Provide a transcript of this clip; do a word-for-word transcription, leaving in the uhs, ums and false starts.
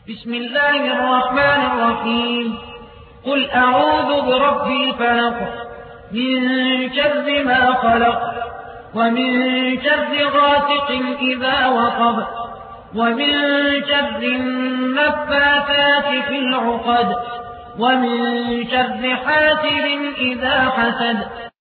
بسم الله الرحمن الرحيم قل أعوذ برب الفلق من شر ما خلق ومن شر غاسق إذا وقب ومن شر النفاثات في العقد ومن شر حاسد إذا حسد